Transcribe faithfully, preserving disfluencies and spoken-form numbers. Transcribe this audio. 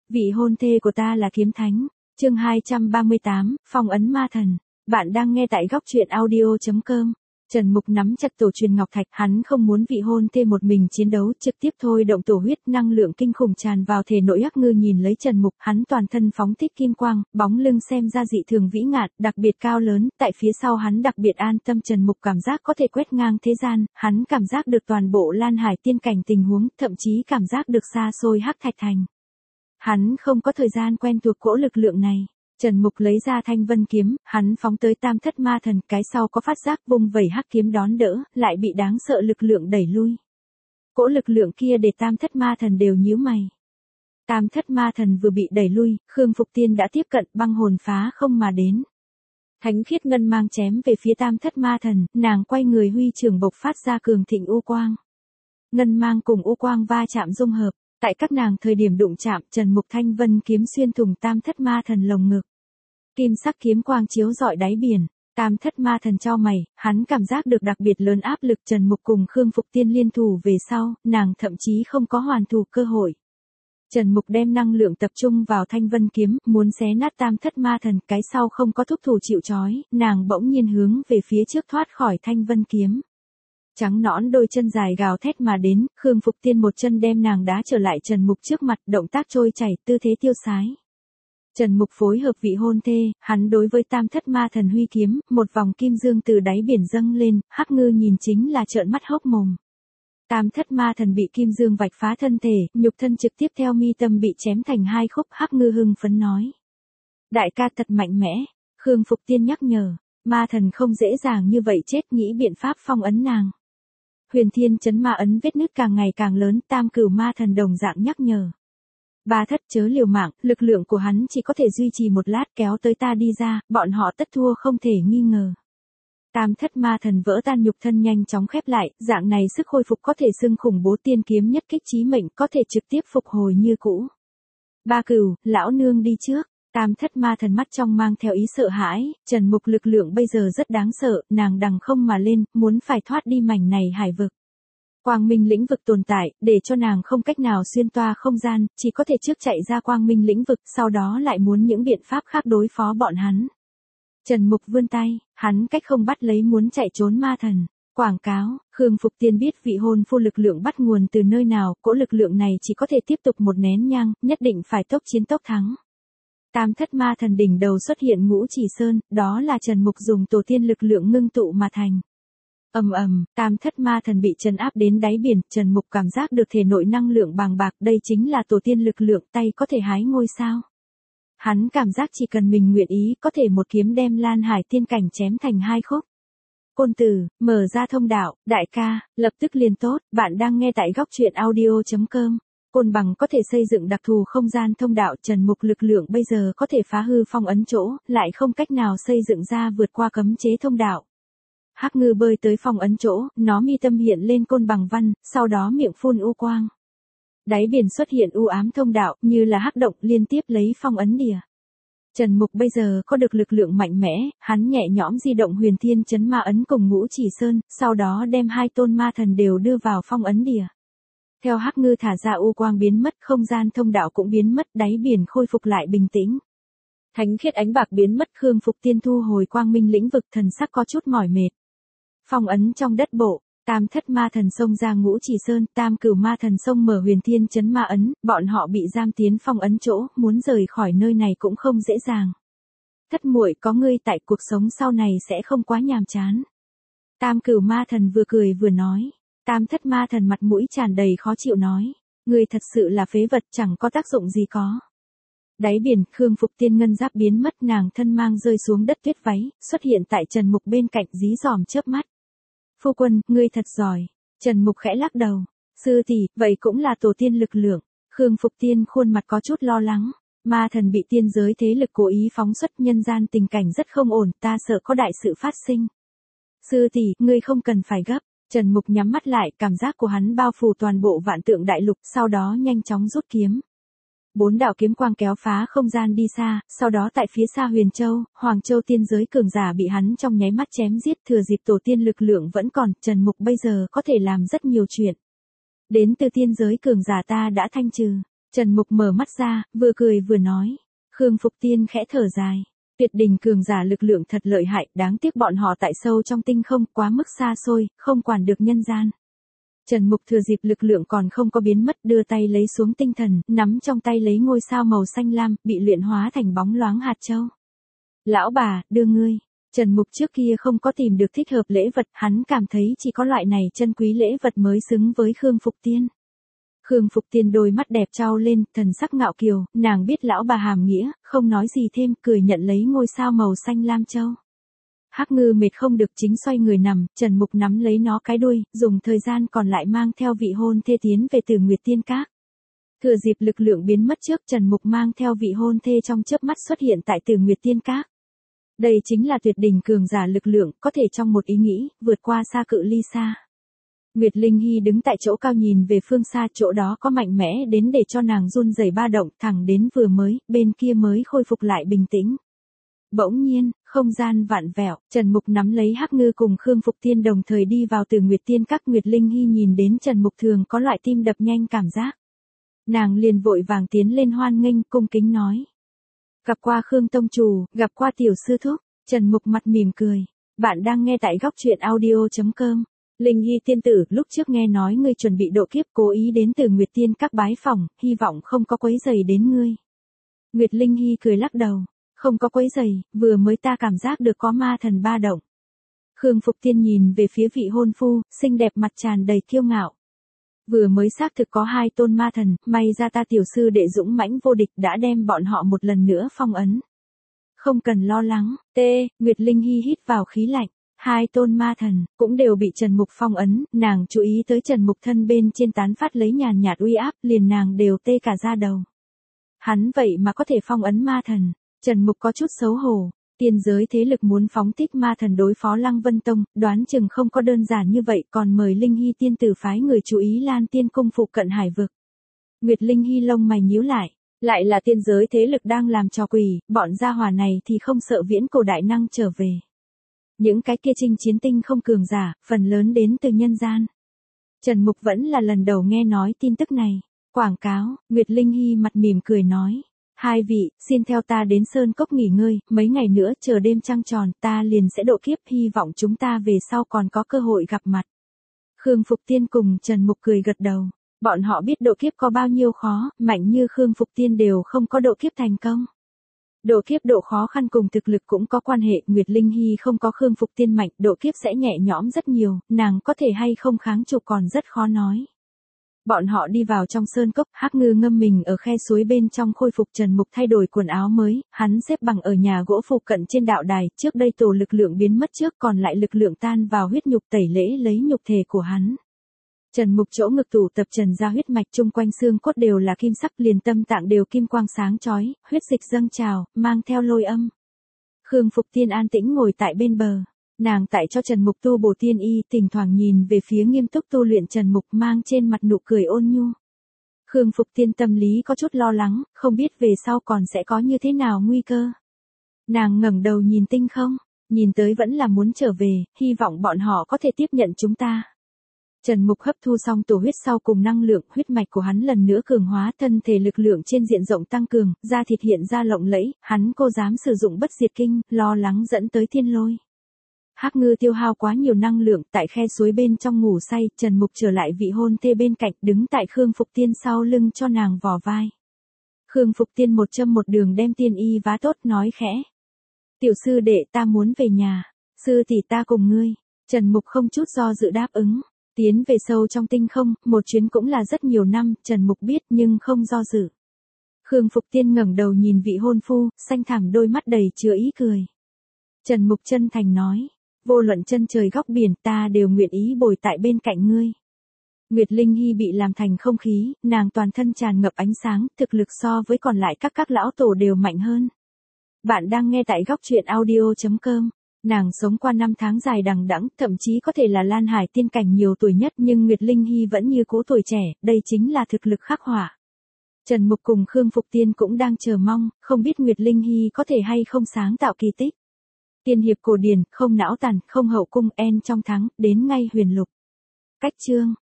Vị hôn thê của ta là kiếm thánh. Chương hai trăm ba mươi tám, phong ấn ma thần. Bạn đang nghe tại góc truyện audio chấm com. Trần Mục nắm chặt tổ truyền ngọc thạch, hắn không muốn vị hôn thê một mình chiến đấu, trực tiếp thôi động tổ huyết, năng lượng kinh khủng tràn vào thể nội. Hắc Ngư nhìn lấy Trần Mục, hắn toàn thân phóng thích kim quang, bóng lưng xem ra dị thường vĩ ngạn, đặc biệt cao lớn, tại phía sau hắn đặc biệt an tâm. Trần Mục cảm giác có thể quét ngang thế gian, hắn cảm giác được toàn bộ Lan Hải tiên cảnh tình huống, thậm chí cảm giác được xa xôi Hắc Thạch Thành. Hắn không có thời gian quen thuộc cỗ lực lượng này. Trần Mục lấy ra thanh vân kiếm, hắn phóng tới tam thất ma thần, cái sau có phát giác vung vẩy hắc kiếm đón đỡ, lại bị đáng sợ lực lượng đẩy lui. Cỗ lực lượng kia để tam thất ma thần đều nhíu mày. Tam thất ma thần vừa bị đẩy lui, Khương Phục Tiên đã tiếp cận, băng hồn phá không mà đến. Thánh khiết ngân mang chém về phía tam thất ma thần, nàng quay người huy trường bộc phát ra cường thịnh u quang. Ngân mang cùng u quang va chạm dung hợp. Tại các nàng thời điểm đụng chạm, Trần Mục thanh vân kiếm xuyên thủng tam thất ma thần lồng ngực. Kim sắc kiếm quang chiếu rọi đáy biển, tam thất ma thần chau mày, hắn cảm giác được đặc biệt lớn áp lực. Trần Mục cùng Khương Phục Tiên liên thủ về sau, nàng thậm chí không có hoàn thủ cơ hội. Trần Mục đem năng lượng tập trung vào thanh vân kiếm, muốn xé nát tam thất ma thần, cái sau không có thúc thủ chịu trói, nàng bỗng nhiên hướng về phía trước thoát khỏi thanh vân kiếm. Trắng nõn đôi chân dài gào thét mà đến, Khương Phục Tiên một chân đem nàng đá trở lại Trần Mục trước mặt, động tác trôi chảy, tư thế tiêu sái. Trần Mục phối hợp vị hôn thê, hắn đối với tam thất ma thần huy kiếm, một vòng kim dương từ đáy biển dâng lên, Hắc Ngư nhìn chính là trợn mắt hốc mồm. Tam thất ma thần bị kim dương vạch phá thân thể, nhục thân trực tiếp theo mi tâm bị chém thành hai khúc. Hắc Ngư hưng phấn nói: đại ca thật mạnh mẽ. Khương Phục Tiên nhắc nhở: ma thần không dễ dàng như vậy chết, nghĩ biện pháp phong ấn nàng. Huyền Thiên chấn ma ấn vết nứt càng ngày càng lớn, tam cửu ma thần đồng dạng nhắc nhở: ba thất chớ liều mạng, lực lượng của hắn chỉ có thể duy trì một lát, kéo tới ta đi ra, bọn họ tất thua không thể nghi ngờ. Tam thất ma thần vỡ tan, nhục thân nhanh chóng khép lại, dạng này sức hồi phục có thể xưng khủng bố, tiên kiếm nhất kích chí mệnh, có thể trực tiếp phục hồi như cũ. Ba cửu, lão nương đi trước. Tam thất ma thần mắt trong mang theo ý sợ hãi, Trần Mục lực lượng bây giờ rất đáng sợ, nàng đằng không mà lên, muốn phải thoát đi mảnh này hải vực. Quang minh lĩnh vực tồn tại, để cho nàng không cách nào xuyên toa không gian, chỉ có thể trước chạy ra quang minh lĩnh vực, sau đó lại muốn những biện pháp khác đối phó bọn hắn. Trần Mục vươn tay, hắn cách không bắt lấy muốn chạy trốn ma thần. Quảng cáo: Khương Phục Tiên biết vị hôn phu lực lượng bắt nguồn từ nơi nào, cỗ lực lượng này chỉ có thể tiếp tục một nén nhang, nhất định phải tốc chiến tốc thắng. Tam thất ma thần đỉnh đầu xuất hiện ngũ chỉ sơn, đó là Trần Mục dùng tổ tiên lực lượng ngưng tụ mà thành. Ầm ầm, tam thất ma thần bị trấn áp đến đáy biển, Trần Mục cảm giác được thể nội năng lượng bàng bạc, đây chính là tổ tiên lực lượng, tay có thể hái ngôi sao. Hắn cảm giác chỉ cần mình nguyện ý, có thể một kiếm đem Lan Hải tiên cảnh chém thành hai khúc. Côn Tử, mở ra thông đạo, đại ca, lập tức liền tốt, bạn đang nghe tại góc truyện audio chấm com. Côn Bằng có thể xây dựng đặc thù không gian thông đạo, Trần Mục lực lượng bây giờ có thể phá hư phong ấn chỗ, lại không cách nào xây dựng ra vượt qua cấm chế thông đạo. Hắc Ngư bơi tới phong ấn chỗ, nó mi tâm hiện lên Côn Bằng văn, sau đó miệng phun u quang. Đáy biển xuất hiện u ám thông đạo, như là hắc động liên tiếp lấy phong ấn đìa. Trần Mục bây giờ có được lực lượng mạnh mẽ, hắn nhẹ nhõm di động Huyền Thiên chấn ma ấn cùng ngũ chỉ sơn, sau đó đem hai tôn ma thần đều đưa vào phong ấn đìa. Theo Hắc Ngư thả ra u quang biến mất, không gian thông đạo cũng biến mất, đáy biển khôi phục lại bình tĩnh. Thánh khiết ánh bạc biến mất, Khương Phục Tiên thu hồi quang minh lĩnh vực, thần sắc có chút mỏi mệt. Phong ấn trong đất bộ, tam thất ma thần xông ra ngũ chỉ sơn, tam cửu ma thần xông mở Huyền Thiên chấn ma ấn, bọn họ bị giam tiến phong ấn chỗ, muốn rời khỏi nơi này cũng không dễ dàng. Thất muội, có ngươi tại, cuộc sống sau này sẽ không quá nhàm chán. Tam cửu ma thần vừa cười vừa nói. Tam thất ma thần mặt mũi tràn đầy khó chịu nói: ngươi thật sự là phế vật, chẳng có tác dụng gì có. Đáy biển, Khương Phục Tiên ngân giáp biến mất, nàng thân mang rơi xuống đất tuyết váy, xuất hiện tại Trần Mục bên cạnh, dí dòm chớp mắt. Phu quân, ngươi thật giỏi. Trần Mục khẽ lắc đầu. Sư tỷ, vậy cũng là tổ tiên lực lượng. Khương Phục Tiên khuôn mặt có chút lo lắng. Ma thần bị tiên giới thế lực cố ý phóng xuất, nhân gian tình cảnh rất không ổn, ta sợ có đại sự phát sinh. Sư tỷ, ngươi không cần phải gấp. Trần Mục nhắm mắt lại, cảm giác của hắn bao phủ toàn bộ vạn tượng đại lục, sau đó nhanh chóng rút kiếm. Bốn đạo kiếm quang kéo phá không gian đi xa, sau đó tại phía xa Huyền Châu, Hoàng Châu tiên giới cường giả bị hắn trong nháy mắt chém giết, thừa dịp tổ tiên lực lượng vẫn còn, Trần Mục bây giờ có thể làm rất nhiều chuyện. Đến từ tiên giới cường giả ta đã thanh trừ. Trần Mục mở mắt ra, vừa cười vừa nói. Khương Phục Tiên khẽ thở dài. Tuyệt đỉnh cường giả lực lượng thật lợi hại, đáng tiếc bọn họ tại sâu trong tinh không quá mức xa xôi, không quản được nhân gian. Trần Mục thừa dịp lực lượng còn không có biến mất đưa tay lấy xuống tinh thần, nắm trong tay lấy ngôi sao màu xanh lam, bị luyện hóa thành bóng loáng hạt châu. Lão bà, đưa ngươi. Trần Mục trước kia không có tìm được thích hợp lễ vật, hắn cảm thấy chỉ có loại này chân quý lễ vật mới xứng với Khương Phục Tiên. Khương Phục Tiên đôi mắt đẹp trao lên, thần sắc ngạo kiều, nàng biết lão bà hàm nghĩa, không nói gì thêm, cười nhận lấy ngôi sao màu xanh lam châu. Hắc Ngư mệt không được chính xoay người nằm, Trần Mục nắm lấy nó cái đuôi, dùng thời gian còn lại mang theo vị hôn thê tiến về Tử Nguyệt Tiên Các. Thừa dịp lực lượng biến mất trước, Trần Mục mang theo vị hôn thê trong chớp mắt xuất hiện tại Tử Nguyệt Tiên Các. Đây chính là tuyệt đỉnh cường giả lực lượng, có thể trong một ý nghĩ, vượt qua xa cự ly xa. Nguyệt Linh Hy đứng tại chỗ cao nhìn về phương xa, chỗ đó có mạnh mẽ đến để cho nàng run rẩy ba động, thẳng đến vừa mới, bên kia mới khôi phục lại bình tĩnh. Bỗng nhiên, không gian vạn vẹo, Trần Mục nắm lấy Hắc Ngư cùng Khương Phục Tiên đồng thời đi vào Tử Nguyệt Tiên Các. Nguyệt Linh Hy nhìn đến Trần Mục thường có loại tim đập nhanh cảm giác. Nàng liền vội vàng tiến lên hoan nghênh, cung kính nói. Gặp qua Khương tông chủ, gặp qua tiểu sư thúc. Trần Mục mặt mỉm cười. Bạn đang nghe tại góc truyện audio chấm com. Linh Hy tiên tử, lúc trước nghe nói ngươi chuẩn bị độ kiếp, cố ý đến Tử Nguyệt Tiên Các bái phỏng, hy vọng không có quấy rầy đến ngươi. Nguyệt Linh Hy cười lắc đầu. Không có quấy rầy, vừa mới ta cảm giác được có ma thần ba động. Khương Phục Tiên nhìn về phía vị hôn phu, xinh đẹp mặt tràn đầy kiêu ngạo. Vừa mới xác thực có hai tôn ma thần, may ra ta tiểu sư đệ dũng mãnh vô địch đã đem bọn họ một lần nữa phong ấn. Không cần lo lắng, tê, Nguyệt Linh Hy hít vào khí lạnh. Hai tôn ma thần, cũng đều bị Trần Mục phong ấn, nàng chú ý tới Trần Mục thân bên trên tán phát lấy nhàn nhạt uy áp, liền nàng đều tê cả da đầu. Hắn vậy mà có thể phong ấn ma thần. Trần Mục có chút xấu hổ, tiên giới thế lực muốn phóng thích ma thần đối phó Lăng Vân Tông, đoán chừng không có đơn giản như vậy, còn mời Linh Hy tiên tử phái người chú ý Lan Tiên cung phụ cận hải vực. Nguyệt Linh Hy lông mày nhíu lại, lại là tiên giới thế lực đang làm trò quỷ, bọn gia hỏa này thì không sợ viễn cổ đại năng trở về. Những cái kia chinh chiến tinh không cường giả, phần lớn đến từ nhân gian. Trần Mục vẫn là lần đầu nghe nói tin tức này. Quảng cáo, Nguyệt Linh Hy mặt mỉm cười nói. Hai vị, xin theo ta đến Sơn Cốc nghỉ ngơi, mấy ngày nữa chờ đêm trăng tròn, ta liền sẽ độ kiếp, hy vọng chúng ta về sau còn có cơ hội gặp mặt. Khương Phục Tiên cùng Trần Mục cười gật đầu. Bọn họ biết độ kiếp có bao nhiêu khó, mạnh như Khương Phục Tiên đều không có độ kiếp thành công. Độ kiếp độ khó khăn cùng thực lực cũng có quan hệ, Nguyệt Linh Hy không có Khương Phục Tiên mạnh, độ kiếp sẽ nhẹ nhõm rất nhiều, nàng có thể hay không kháng trụ còn rất khó nói. Bọn họ đi vào trong sơn cốc, Hắc Ngư ngâm mình ở khe suối bên trong khôi phục. Trần Mục thay đổi quần áo mới, hắn xếp bằng ở nhà gỗ phụ cận trên đạo đài, trước đây tổ lực lượng biến mất trước còn lại lực lượng tan vào huyết nhục tẩy lễ lấy nhục thể của hắn. Trần Mục chỗ ngực tụ tập trần ra huyết mạch chung quanh xương cốt đều là kim sắc, liền tâm tạng đều kim quang sáng chói, huyết dịch dâng trào, mang theo lôi âm. Khương Phục Tiên an tĩnh ngồi tại bên bờ. Nàng tại cho Trần Mục tu bổ tiên y, thỉnh thoảng nhìn về phía nghiêm túc tu luyện Trần Mục mang trên mặt nụ cười ôn nhu. Khương Phục Tiên tâm lý có chút lo lắng, không biết về sau còn sẽ có như thế nào nguy cơ. Nàng ngẩng đầu nhìn tinh không, nhìn tới vẫn là muốn trở về, hy vọng bọn họ có thể tiếp nhận chúng ta. Trần Mục hấp thu xong tổ huyết sau cùng năng lượng, huyết mạch của hắn lần nữa cường hóa, thân thể lực lượng trên diện rộng tăng cường, da thịt hiện ra lộng lẫy, hắn cô dám sử dụng bất diệt kinh, lo lắng dẫn tới thiên lôi. Hắc Ngư tiêu hao quá nhiều năng lượng, tại khe suối bên trong ngủ say, Trần Mục trở lại vị hôn thê bên cạnh, đứng tại Khương Phục Tiên sau lưng cho nàng vò vai. Khương Phục Tiên một châm một đường đem tiên y vá tốt, nói khẽ. Tiểu sư đệ, ta muốn về nhà, sư tỷ ta cùng ngươi. Trần Mục không chút do dự đáp ứng. Tiến về sâu trong tinh không, một chuyến cũng là rất nhiều năm, Trần Mục biết nhưng không do dự. Khương Phục Tiên ngẩng đầu nhìn vị hôn phu, xanh thẳm đôi mắt đầy chứa ý cười. Trần Mục chân thành nói. Vô luận chân trời góc biển, ta đều nguyện ý bồi tại bên cạnh ngươi. Nguyệt Linh Hy bị làm thành không khí, nàng toàn thân tràn ngập ánh sáng, thực lực so với còn lại các các lão tổ đều mạnh hơn. Bạn đang nghe tại góc truyện audio chấm com. Nàng sống qua năm tháng dài đằng đẵng, thậm chí có thể là Lan Hải tiên cảnh nhiều tuổi nhất, nhưng Nguyệt Linh Hy vẫn như cũ tuổi trẻ, đây chính là thực lực khắc họa. Trần Mục cùng Khương Phục Tiên cũng đang chờ mong, không biết Nguyệt Linh Hy có thể hay không sáng tạo kỳ tích. Tiên hiệp cổ điển, không não tàn, không hậu cung, en trong thắng, đến ngay huyền lục. Cách chương